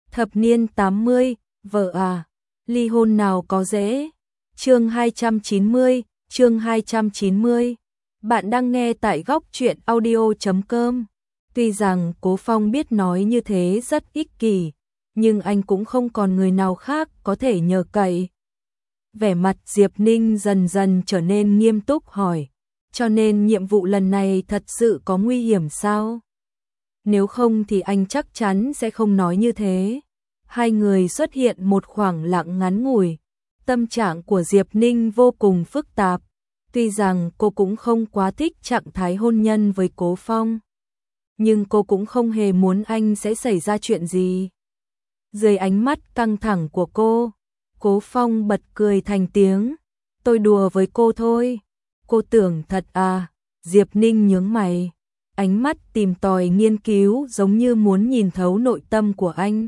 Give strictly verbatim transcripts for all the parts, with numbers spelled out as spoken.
Thập niên tám mươi, vợ à, ly hôn nào có dễ. Chương hai trăm chín mươi, chương hai trăm chín mươi. Bạn đang nghe tại góc truyện audio chấm com. Tuy rằng Cố Phong biết nói như thế rất ích kỷ, nhưng anh cũng không còn người nào khác có thể nhờ cậy. Vẻ mặt Diệp Ninh dần dần trở nên nghiêm túc hỏi, cho nên nhiệm vụ lần này thật sự có nguy hiểm sao? Nếu không thì anh chắc chắn sẽ không nói như thế. Hai người xuất hiện một khoảng lặng ngắn ngủi. Tâm trạng của Diệp Ninh vô cùng phức tạp. Tuy rằng cô cũng không quá thích trạng thái hôn nhân với Cố Phong, nhưng cô cũng không hề muốn anh sẽ xảy ra chuyện gì. Dưới ánh mắt căng thẳng của cô, Cố Phong bật cười thành tiếng. Tôi đùa với cô thôi. Cô tưởng thật à? Diệp Ninh nhướng mày, ánh mắt tìm tòi nghiên cứu giống như muốn nhìn thấu nội tâm của anh.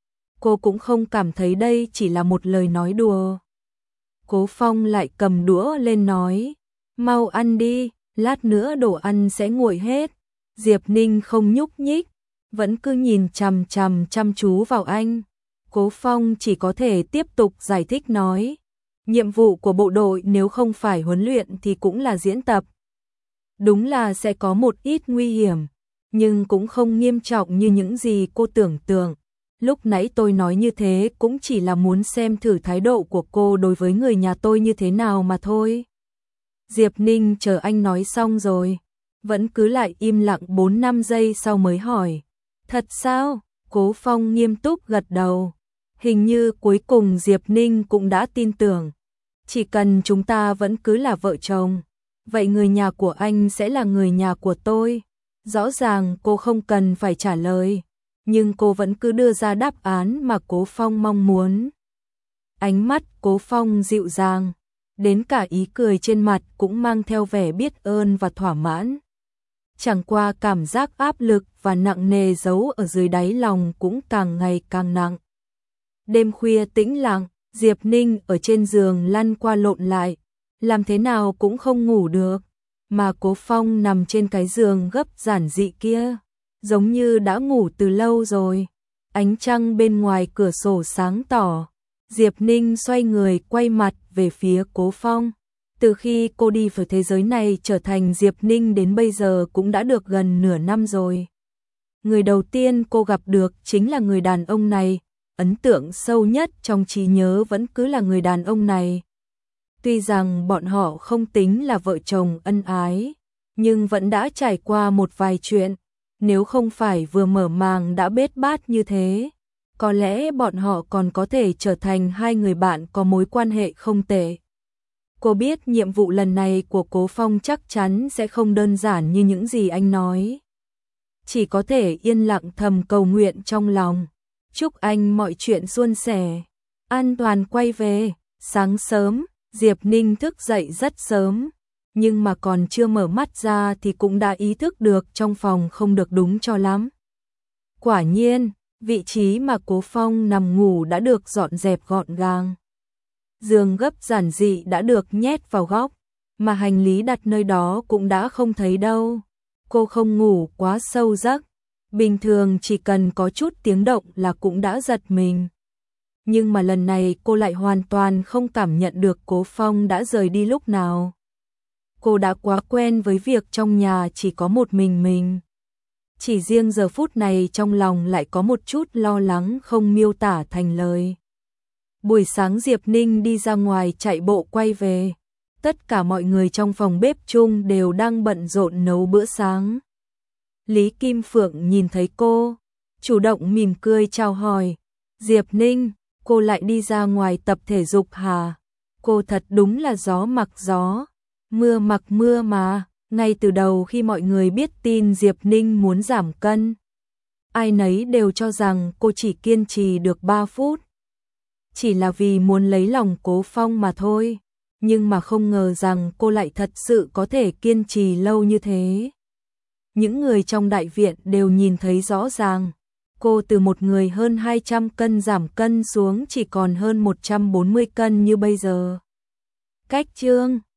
Cô cũng không cảm thấy đây chỉ là một lời nói đùa. Cố Phong lại cầm đũa lên nói, mau ăn đi, lát nữa đồ ăn sẽ nguội hết. Diệp Ninh không nhúc nhích, vẫn cứ nhìn chằm chằm chăm chú vào anh. Cố Phong chỉ có thể tiếp tục giải thích nói, nhiệm vụ của bộ đội nếu không phải huấn luyện thì cũng là diễn tập. Đúng là sẽ có một ít nguy hiểm, nhưng cũng không nghiêm trọng như những gì cô tưởng tượng. Lúc nãy tôi nói như thế cũng chỉ là muốn xem thử thái độ của cô đối với người nhà tôi như thế nào mà thôi. Diệp Ninh chờ anh nói xong rồi, vẫn cứ lại im lặng bốn năm giây sau mới hỏi, thật sao? Cố Phong nghiêm túc gật đầu. Hình như cuối cùng Diệp Ninh cũng đã tin tưởng. Chỉ cần chúng ta vẫn cứ là vợ chồng, vậy người nhà của anh sẽ là người nhà của tôi. Rõ ràng cô không cần phải trả lời, nhưng cô vẫn cứ đưa ra đáp án mà Cố Phong mong muốn. Ánh mắt Cố Phong dịu dàng, đến cả ý cười trên mặt cũng mang theo vẻ biết ơn và thỏa mãn. Chẳng qua cảm giác áp lực và nặng nề giấu ở dưới đáy lòng cũng càng ngày càng nặng. Đêm khuya tĩnh lặng, Diệp Ninh ở trên giường lăn qua lộn lại, làm thế nào cũng không ngủ được, mà Cố Phong nằm trên cái giường gấp giản dị kia, giống như đã ngủ từ lâu rồi. Ánh trăng bên ngoài cửa sổ sáng tỏ. Diệp Ninh xoay người quay mặt về phía Cố Phong. Từ khi cô đi vào thế giới này trở thành Diệp Ninh đến bây giờ cũng đã được gần nửa năm rồi. Người đầu tiên cô gặp được chính là người đàn ông này. Ấn tượng sâu nhất trong trí nhớ vẫn cứ là người đàn ông này. Tuy rằng bọn họ không tính là vợ chồng ân ái, nhưng vẫn đã trải qua một vài chuyện. Nếu không phải vừa mở màng đã bết bát như thế, có lẽ bọn họ còn có thể trở thành hai người bạn có mối quan hệ không tệ. Cô biết nhiệm vụ lần này của Cố Phong chắc chắn sẽ không đơn giản như những gì anh nói. Chỉ có thể yên lặng thầm cầu nguyện trong lòng. Chúc anh mọi chuyện suôn sẻ, an toàn quay về. Sáng sớm, Diệp Ninh thức dậy rất sớm, nhưng mà còn chưa mở mắt ra thì cũng đã ý thức được trong phòng không được đúng cho lắm. Quả nhiên, vị trí mà Cố Phong nằm ngủ đã được dọn dẹp gọn gàng. Giường gấp giản dị đã được nhét vào góc, mà hành lý đặt nơi đó cũng đã không thấy đâu. Cô không ngủ quá sâu giấc, bình thường chỉ cần có chút tiếng động là cũng đã giật mình. Nhưng mà lần này cô lại hoàn toàn không cảm nhận được Cố Phong đã rời đi lúc nào. Cô đã quá quen với việc trong nhà chỉ có một mình mình. Chỉ riêng giờ phút này trong lòng lại có một chút lo lắng không miêu tả thành lời. Buổi sáng Diệp Ninh đi ra ngoài chạy bộ quay về. Tất cả mọi người trong phòng bếp chung đều đang bận rộn nấu bữa sáng. Lý Kim Phượng nhìn thấy cô, chủ động mỉm cười chào hỏi. Diệp Ninh, cô lại đi ra ngoài tập thể dục hả? Cô thật đúng là gió mặc gió, mưa mặc mưa mà. Ngay từ đầu khi mọi người biết tin Diệp Ninh muốn giảm cân, ai nấy đều cho rằng cô chỉ kiên trì được ba phút. Chỉ là vì muốn lấy lòng Cố Phong mà thôi. Nhưng mà không ngờ rằng cô lại thật sự có thể kiên trì lâu như thế. Những người trong đại viện đều nhìn thấy rõ ràng. Cô từ một người hơn hai trăm cân giảm cân xuống chỉ còn hơn một trăm bốn mươi cân như bây giờ. Cách chương